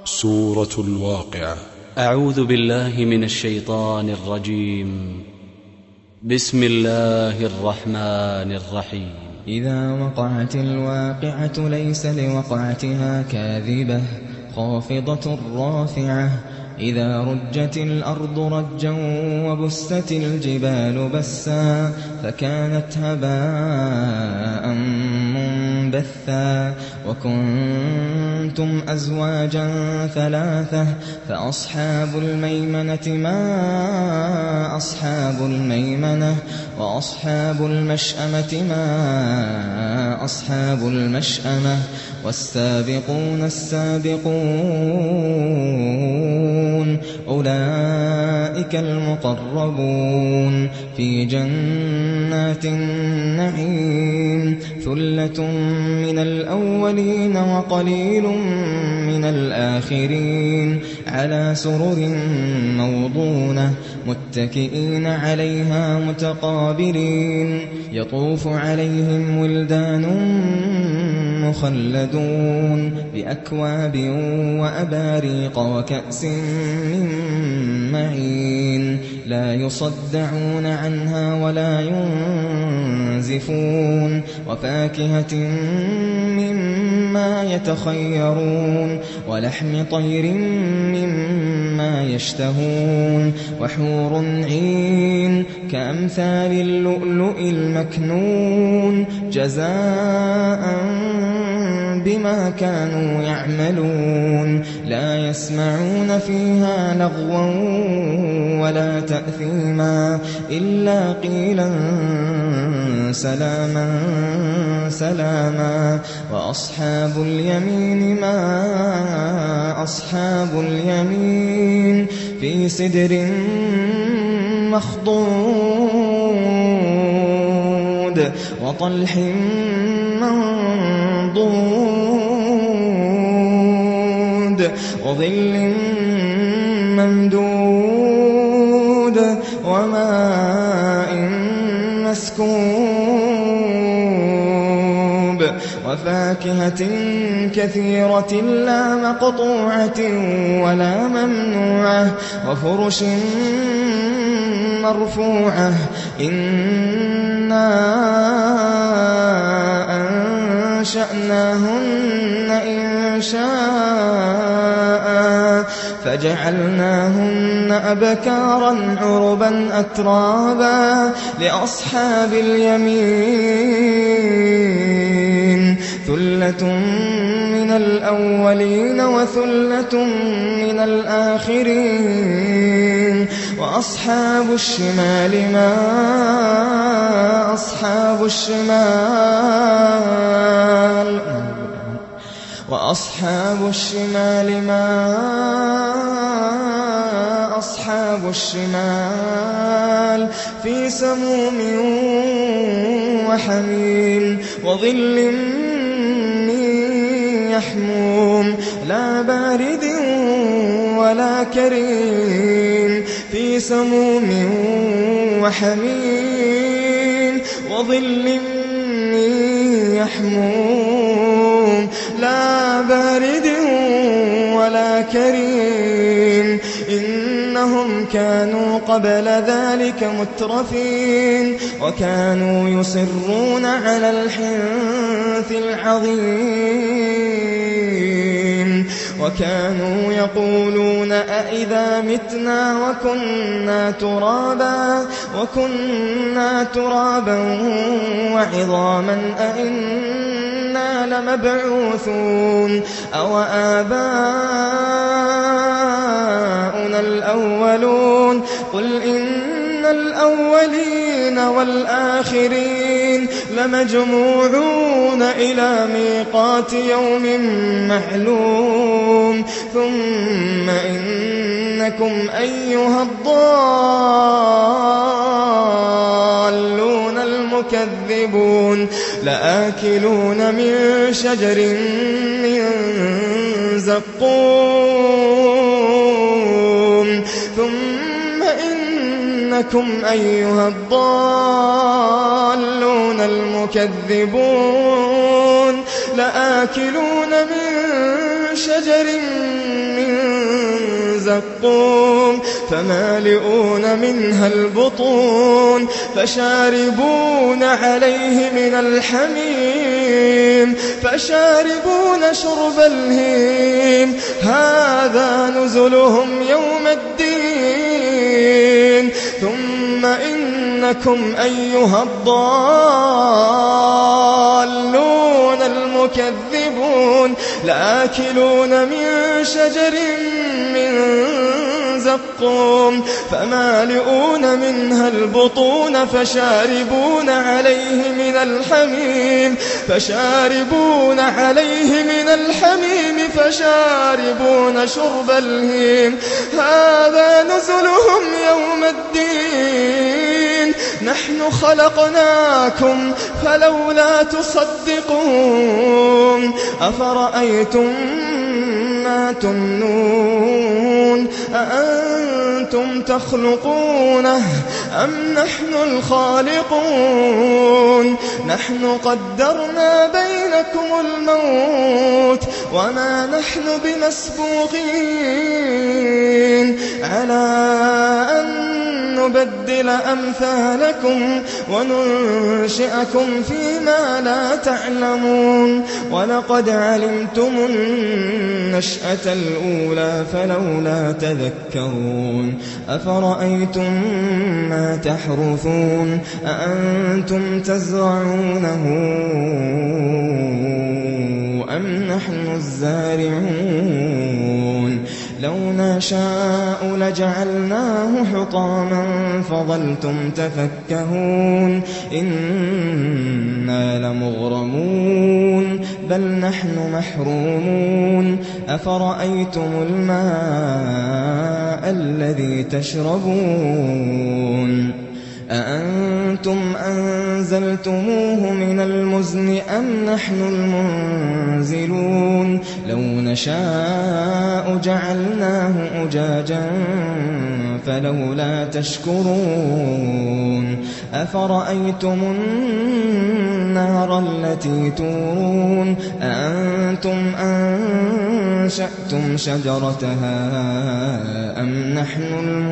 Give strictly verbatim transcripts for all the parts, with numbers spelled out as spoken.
سورة الواقعة. أعوذ بالله من الشيطان الرجيم. بسم الله الرحمن الرحيم. إذا وقعت الواقعة ليس لوقعتها كاذبة خافضة رافعة إذا رجت الأرض رجا وبست الجبال بسا فكانت هباء منبثا وكنتم أزواجا ثلاثة فأصحاب الميمنة ما أصحاب الميمنة وأصحاب المشأمة ما أصحاب المشأمة والسابقون السابقون أولئك المقربون في جنات النعيم ثلة من الأولين وقليل من الآخرين على سرر موضونة متكئين عليها متقابلين يطوف عليهم ولدان مخلدون بأكواب وأباريق وكأس من معين لا يصدعون عنها ولا ينزفون وفاكهة مما يتخيرون ولحم طير مما يشتهون وحور عين كأمثال اللؤلؤ المكنون جزاء بما كانوا يعملون لا يسمعون فيها لغوا ولا تأثيما إلا قيلا سلاما سلاما وأصحاب اليمين ما أصحاب اليمين في سدر مخضود وطلح منضود وظل ممدود وماء مسكوب وفاكهة كثيرة لا مقطوعة ولا ممنوعة وفرش مرفوعة إنا أنشأناهن إنشاء فجعلناهن أبكارا عربا أترابا لأصحاب اليمين ثلة من الأولين وثلة من الآخرين وأصحاب الشمال ما أصحاب الشمال وأصحاب الشمال ما أصحاب الشمال في سموم وحميم وظل من يحموم لا بارد ولا كريم في سموم وحميم وظل من يحموم لا بارد ولا كريم إنهم كانوا قبل ذلك مترفين وكانوا يصرون على الحنث العظيم وكانوا يقولون أئذا متنا وكنا ترابا وكنا ترابا وعظاما أئنا لمبعوثون أو آباؤنا الأولون قل إن الأولين والآخرين لمجموعون إلى ميقات يوم معلوم ثم إنكم أيها الضالون المكذبون لآكلون من شجر من زقوم ثم إنكم أيها الضالون المكذبون لآكلون من شجر من زقوم فمالئون منها البطون فشاربون عليه من الحميم فشاربون شرب الهيم هذا نزلهم يوم الدين ثم إنكم أيها الضالون المكذبون لآكلون من شجر من زقوم فمالئون منها البطون فشاربون عليه من الحميم فشاربون عليه من الحميم فشاربون شرب الهيم هذا نزلهم يوم الدين نحن خلقناكم فلولا تصدقون أفرأيتم ما تمنون أأنتم تخلقونه أم نحن الخالقون نحن قدرنا بينكم الموت وما نحن بمسبوقين على أن نبدل أمثالكم وننشئكم فيما لا تعلمون ولقد علمتم النشأة الأولى فلولا تذكرون أفرأيتم ما تحرثون أأنتم تزرعونه أم نحن الزارعون لو نشاء لجعلناه حطاما فظلتم تفكهون إنا لمغرمون بل نحن محرومون أفرأيتم الماء الذي تشربون أأنتم أنزلتموه من المزن أم نحن المنزلون لو نشاء جعلناه أجاجا فلولا تشكرون أفرأيتم النار التي تورون أأنتم أنشأتم شجرتها أم نحن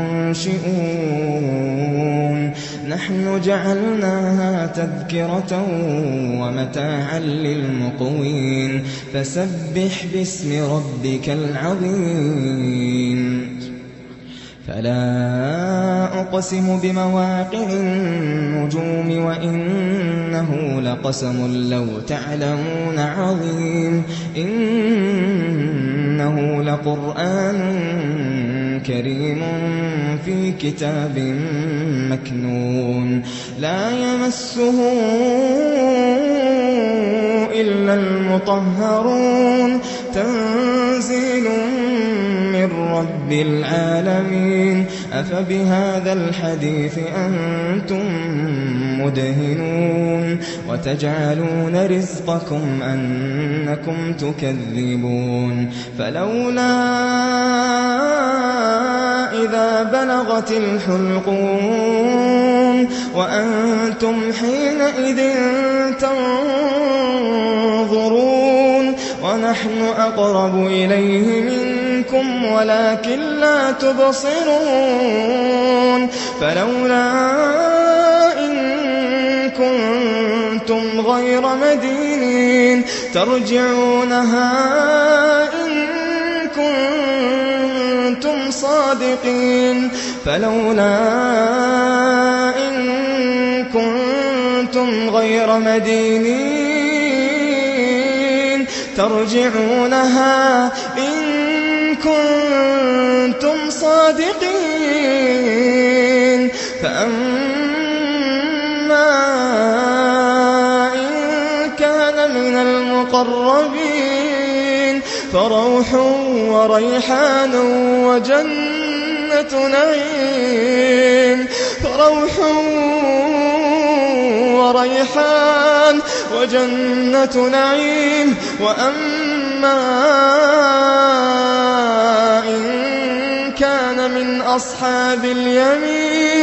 المنشئون نحن جعلناها تذكرة ومتاعا للمقوين فسبح باسم ربك العظيم فلا أقسم بمواقع النجوم وإنه لقسم لو تعلمون عظيم إنه لقرآن كريم في كتاب مكنون لا يمسه إلا المطهرون تنزيل من رب العالمين أفبهذا الحديث أنتم مدهنون وتجعلون رزقكم أنكم تكذبون فلولا إذا بلغت الحلقوم وأنتم حينئذ تنظرون ونحن أقرب إليه منكم ولكن لا تبصرون فلولا إن كنتم غير مدينين ترجعونها إن كنتم صادقين فلولا إن كنتم غير مدينين ترجعونها إن كنتم صادقين فأما إن كان من المقربين فروح وريحان وجنة نعيم فروح وريحان وجنة نعيم وأما إن كان من أصحاب اليمين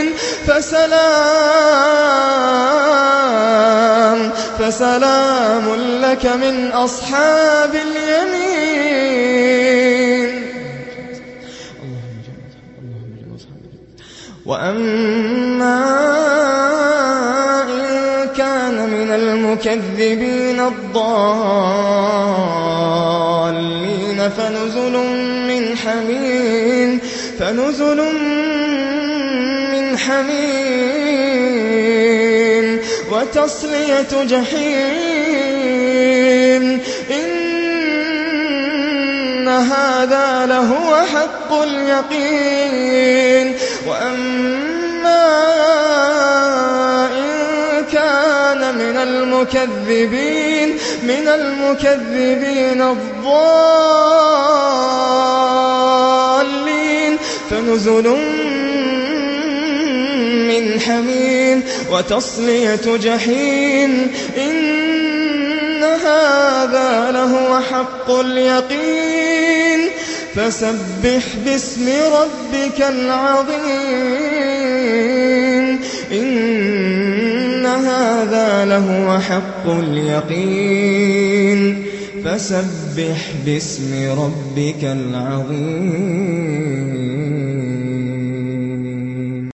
فسلام فسلام لك من أصحاب اليمين اللهم وأما إن كان من المكذبين الضالين فنزل من حميم فنزل من حميم وتصلية جحيم إن هذا لهو حق اليقين. وأما إن كان من المكذبين من المكذبين الضالين فنزل من حميم وتصلية جحيم إن هذا لهو حق اليقين. فسبح باسم ربك العظيم إن هذا لهو حق اليقين. فسبح باسم ربك العظيم.